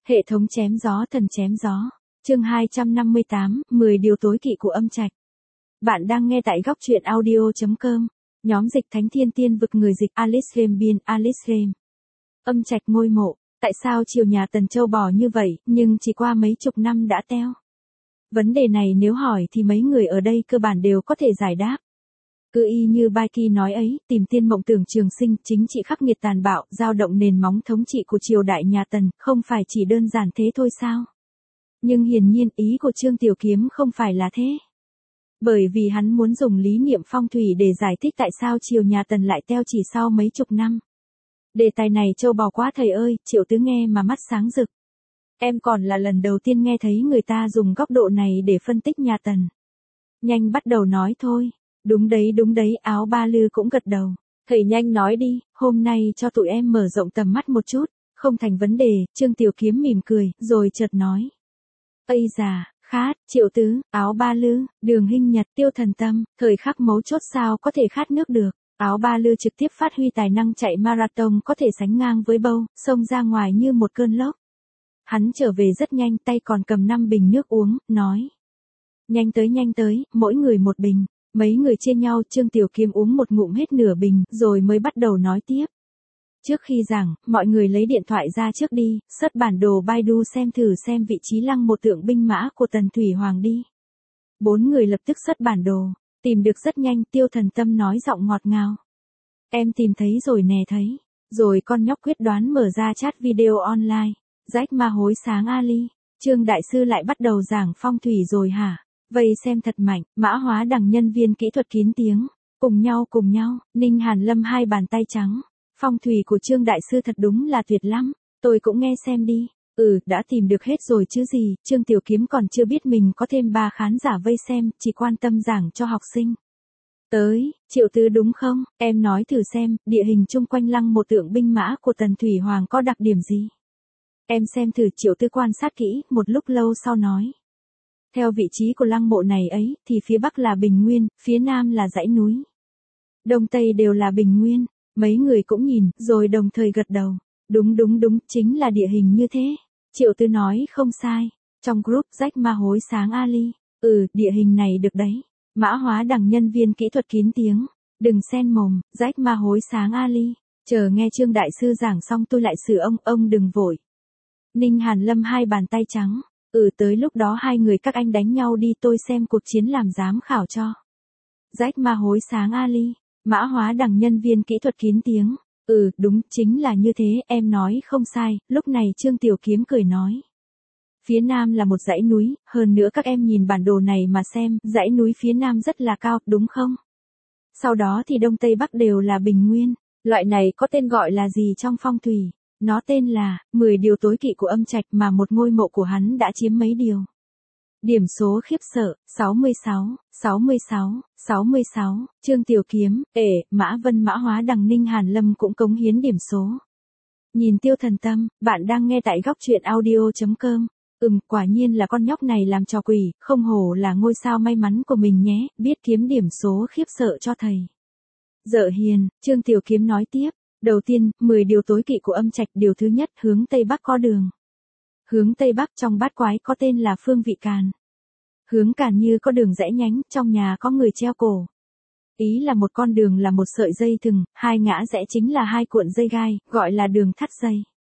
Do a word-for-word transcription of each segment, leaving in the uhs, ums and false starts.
Hệ thống chém gió thần chém gió. Chương hai trăm năm mươi tám, mười điều tối kỵ của âm trạch. Bạn đang nghe tại góc truyện audio chấm com. Nhóm dịch Thánh Thiên Tiên vực người dịch Alice Rem biên Alice Rem. Âm trạch ngôi mộ, tại sao triều nhà Tần châu bò như vậy, nhưng chỉ qua mấy chục năm đã teo? Vấn đề này nếu hỏi thì mấy người ở đây cơ bản đều có thể giải đáp. Cứ y như Bai Ki nói ấy, tìm tiên mộng tưởng trường sinh, chính trị khắc nghiệt tàn bạo, dao động nền móng thống trị của triều đại nhà Tần, không phải chỉ đơn giản thế thôi sao? Nhưng hiển nhiên ý của Trương Tiểu Kiếm không phải là thế. Bởi vì hắn muốn dùng lý niệm phong thủy để giải thích tại sao triều nhà Tần lại teo chỉ sau mấy chục năm. Đề tài này châu bò quá thầy ơi, Triệu Tứ nghe mà mắt sáng rực. Em còn là lần đầu tiên nghe thấy người ta dùng góc độ này để phân tích nhà Tần. Nhanh bắt đầu nói thôi. Đúng đấy đúng đấy, Áo Ba Lư cũng gật đầu. Thầy nhanh nói đi, hôm nay cho tụi em mở rộng tầm mắt một chút. Không thành vấn đề, Trương Tiểu Kiếm mỉm cười, rồi chợt nói. Ây già, khát, Triệu Tứ, Áo Ba Lư, Đường Hinh Nhật, Tiêu Thần Tâm, thời khắc mấu chốt sao có thể khát nước được. Áo Ba Lư trực tiếp phát huy tài năng chạy marathon có thể sánh ngang với bâu, xông ra ngoài như một cơn lốc. Hắn trở về rất nhanh, tay còn cầm năm bình nước uống, nói. Nhanh tới nhanh tới, mỗi người một bình. Mấy người chia nhau, Trương Tiểu Kiếm uống một ngụm hết nửa bình, rồi mới bắt đầu nói tiếp. Trước khi giảng, mọi người lấy điện thoại ra trước đi, search bản đồ Baidu xem thử xem vị trí lăng mộ tượng binh mã của Tần Thủy Hoàng đi. Bốn người lập tức search bản đồ, tìm được rất nhanh, Tiêu Thần Tâm nói giọng ngọt ngào. Em tìm thấy rồi nè thấy. Rồi con nhóc quyết đoán mở ra chat video online. Rách ma hối sáng Ali. Trương Đại Sư lại bắt đầu giảng phong thủy rồi hả? Vây xem thật mạnh, Mã Hóa Đằng nhân viên kỹ thuật kín tiếng. Cùng nhau cùng nhau, Ninh Hàn Lâm hai bàn tay trắng. Phong thủy của Trương Đại Sư thật đúng là tuyệt lắm, tôi cũng nghe xem đi. Ừ, đã tìm được hết rồi chứ gì, Trương Tiểu Kiếm còn chưa biết mình có thêm ba khán giả vây xem, chỉ quan tâm giảng cho học sinh. Tới, Triệu Tứ đúng không, em nói thử xem, địa hình chung quanh lăng mộ tượng binh mã của Tần Thủy Hoàng có đặc điểm gì? Em xem thử, Triệu Tứ quan sát kỹ, một lúc lâu sau nói. Theo vị trí của lăng mộ này ấy, thì phía bắc là bình nguyên, phía nam là dãy núi. Đông tây đều là bình nguyên, mấy người cũng nhìn, rồi đồng thời gật đầu. Đúng đúng đúng, chính là địa hình như thế. Triệu Tứ nói không sai. Trong group rách ma hối sáng Ali. Ừ, địa hình này được đấy. Mã Hóa Đằng nhân viên kỹ thuật kín tiếng. Đừng xen mồm, rách ma hối sáng Ali. Chờ nghe Trương Đại Sư giảng xong tôi lại xử ông, ông đừng vội. Ninh Hàn Lâm hai bàn tay trắng. Ừ, tới lúc đó hai người các anh đánh nhau đi, tôi xem cuộc chiến làm giám khảo cho. Rách ma hối sáng Ali. Mã Hóa Đằng nhân viên kỹ thuật kín tiếng. Ừ, đúng, chính là như thế, em nói không sai. Lúc này Trương Tiểu Kiếm cười nói. Phía nam là một dãy núi, hơn nữa các em nhìn bản đồ này mà xem, dãy núi phía nam rất là cao, đúng không? Sau đó thì đông tây bắc đều là bình nguyên. Loại này có tên gọi là gì trong phong thủy? Nó tên là mười điều tối kỵ của âm trạch, mà một ngôi mộ của hắn đã chiếm mấy điều. Điểm số khiếp sợ, sáu mươi sáu, sáu mươi sáu, sáu mươi sáu, Trương Tiểu Kiếm, ể, Mã Vân Mã Hóa Đằng Ninh Hàn Lâm cũng cống hiến điểm số. Nhìn Tiêu Thần Tâm, bạn đang nghe tại góc truyện audio chấm com. Ừm, quả nhiên là con nhóc này làm trò quỷ, không hổ là ngôi sao may mắn của mình nhé, biết kiếm điểm số khiếp sợ cho thầy. Dợ hiền, Trương Tiểu Kiếm nói tiếp. Đầu tiên, mười điều tối kỵ của âm trạch, điều thứ nhất, hướng Tây Bắc có đường. Hướng Tây Bắc trong bát quái có tên là phương vị càn. Hướng càn như có đường rẽ nhánh, trong nhà có người treo cổ. Ý là một con đường là một sợi dây thừng, hai ngã rẽ chính là hai cuộn dây gai, gọi là đường thắt dây.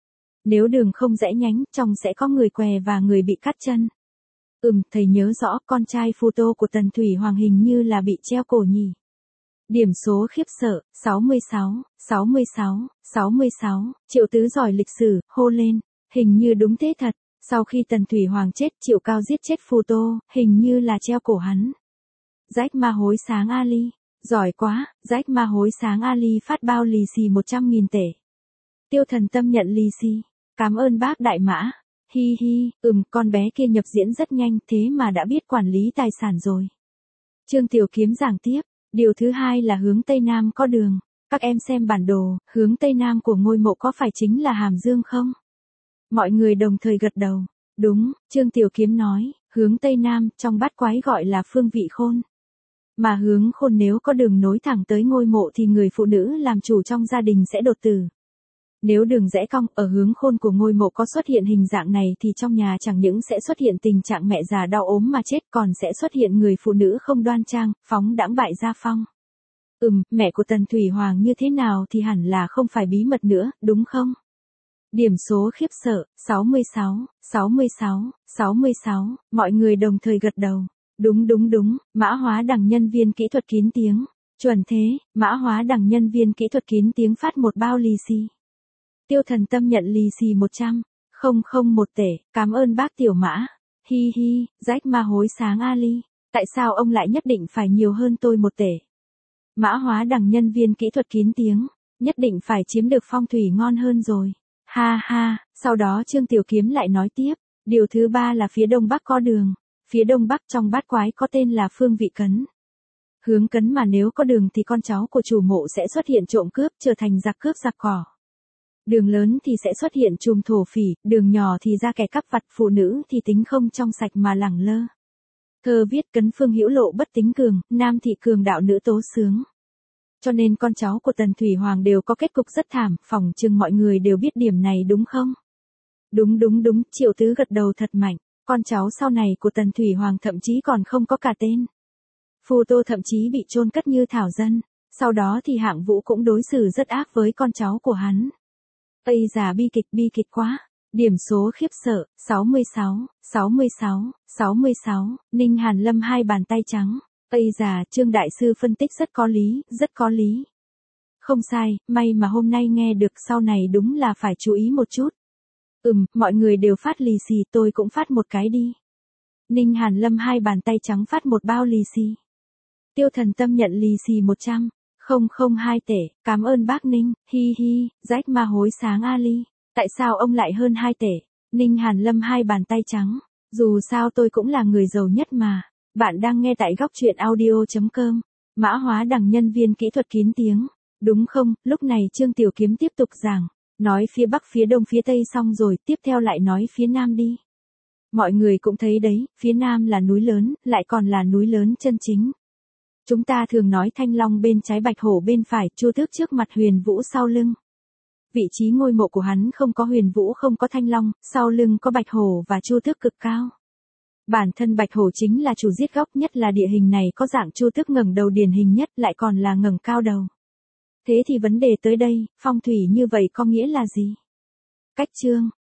Nếu đường không rẽ nhánh, trong sẽ có người què và người bị cắt chân. Ừm, thầy nhớ rõ, con trai Phu Tô của Tần Thủy Hoàng hình như là bị treo cổ nhỉ. Điểm số khiếp sợ, sáu mươi sáu, sáu mươi sáu, sáu mươi sáu, Triệu Tứ giỏi lịch sử, hô lên, hình như đúng thế thật, sau khi Tần Thủy Hoàng chết, Triệu Cao giết chết Phu Tô, hình như là treo cổ hắn. Rách ma hối sáng Ali, giỏi quá, rách ma hối sáng Ali phát bao lì xì một trăm nghìn tệ. Tiêu Thần Tâm nhận lì xì, cảm ơn bác Đại Mã, hi hi, ừm, con bé kia nhập diễn rất nhanh, thế mà đã biết quản lý tài sản rồi. Trương Tiểu Kiếm giảng tiếp. Điều thứ hai là hướng Tây Nam có đường. Các em xem bản đồ, hướng Tây Nam của ngôi mộ có phải chính là Hàm Dương không? Mọi người đồng thời gật đầu. Đúng, Trương Tiểu Kiếm nói, hướng Tây Nam, trong bát quái gọi là phương vị khôn. Mà hướng khôn nếu có đường nối thẳng tới ngôi mộ thì người phụ nữ làm chủ trong gia đình sẽ đột tử. Nếu đường rẽ cong ở hướng khôn của ngôi mộ có xuất hiện hình dạng này thì trong nhà chẳng những sẽ xuất hiện tình trạng mẹ già đau ốm mà chết, còn sẽ xuất hiện người phụ nữ không đoan trang, phóng đãng bại gia phong. Ừm, mẹ của Tần Thủy Hoàng như thế nào thì hẳn là không phải bí mật nữa, đúng không? Điểm số khiếp sợ, sáu mươi sáu, sáu mươi sáu, sáu mươi sáu, mọi người đồng thời gật đầu. Đúng đúng đúng, Mã Hóa Đằng nhân viên kỹ thuật kín tiếng. Chuẩn thế, Mã Hóa Đằng nhân viên kỹ thuật kín tiếng phát một bao lì xì. Tiêu Thần Tâm nhận lì xì một trăm, không không một tể, cảm ơn bác Tiểu Mã. Hi hi, rách ma hối sáng Ali. Tại sao ông lại nhất định phải nhiều hơn tôi một tể? Mã Hóa Đằng nhân viên kỹ thuật kín tiếng, nhất định phải chiếm được phong thủy ngon hơn rồi. Ha ha, sau đó Trương Tiểu Kiếm lại nói tiếp, điều thứ ba là phía đông bắc có đường, phía đông bắc trong bát quái có tên là phương vị cấn. Hướng cấn mà nếu có đường thì con cháu của chủ mộ sẽ xuất hiện trộm cướp, trở thành giặc cướp giặc cỏ. Đường lớn thì sẽ xuất hiện trùm thổ phỉ, đường nhỏ thì ra kẻ cắp vặt, phụ nữ thì tính không trong sạch mà lẳng lơ. Thơ viết cấn phương hữu lộ bất tính cường, nam thị cường đạo nữ tố sướng. Cho nên con cháu của Tần Thủy Hoàng đều có kết cục rất thảm, phỏng chừng mọi người đều biết điểm này đúng không? Đúng đúng đúng, Triệu Tứ gật đầu thật mạnh, con cháu sau này của Tần Thủy Hoàng thậm chí còn không có cả tên. Phù Tô thậm chí bị chôn cất như thảo dân, sau đó thì Hạng Vũ cũng đối xử rất ác với con cháu của hắn. Ây già bi kịch bi kịch quá. Điểm số khiếp sợ, sáu mươi sáu, sáu mươi sáu, sáu mươi sáu, Ninh Hàn Lâm hai bàn tay trắng. Ây già, Trương Đại Sư phân tích rất có lý, rất có lý. Không sai, may mà hôm nay nghe được, sau này đúng là phải chú ý một chút. Ừm, mọi người đều phát lì xì, tôi cũng phát một cái đi. Ninh Hàn Lâm hai bàn tay trắng phát một bao lì xì. Tiêu Thần Tâm nhận lì xì một trăm, không không hai tể, cảm ơn bác Ninh, hi hi, rách ma hối sáng Ali. Tại sao ông lại hơn hai tể? Ninh Hàn Lâm hai bàn tay trắng. Dù sao tôi cũng là người giàu nhất mà. Bạn đang nghe tại góc truyện audio chấm com. Mã Hóa Đằng nhân viên kỹ thuật kín tiếng. Đúng không? Lúc này Trương Tiểu Kiếm tiếp tục giảng. Nói phía bắc phía đông phía tây xong rồi, tiếp theo lại nói phía nam đi. Mọi người cũng thấy đấy, phía nam là núi lớn, lại còn là núi lớn chân chính. Chúng ta thường nói Thanh Long bên trái, Bạch Hổ bên phải, Chu Tước trước mặt, Huyền Vũ sau lưng. Vị trí ngôi mộ của hắn không có Huyền Vũ, không có Thanh Long, sau lưng có Bạch Hổ và Chu Tước cực cao. Bản thân Bạch Hổ chính là chủ giết góc, nhất là địa hình này có dạng Chu Tước ngẩng đầu điển hình nhất, lại còn là ngẩng cao đầu. Thế thì vấn đề tới đây, phong thủy như vậy có nghĩa là gì? Cách chương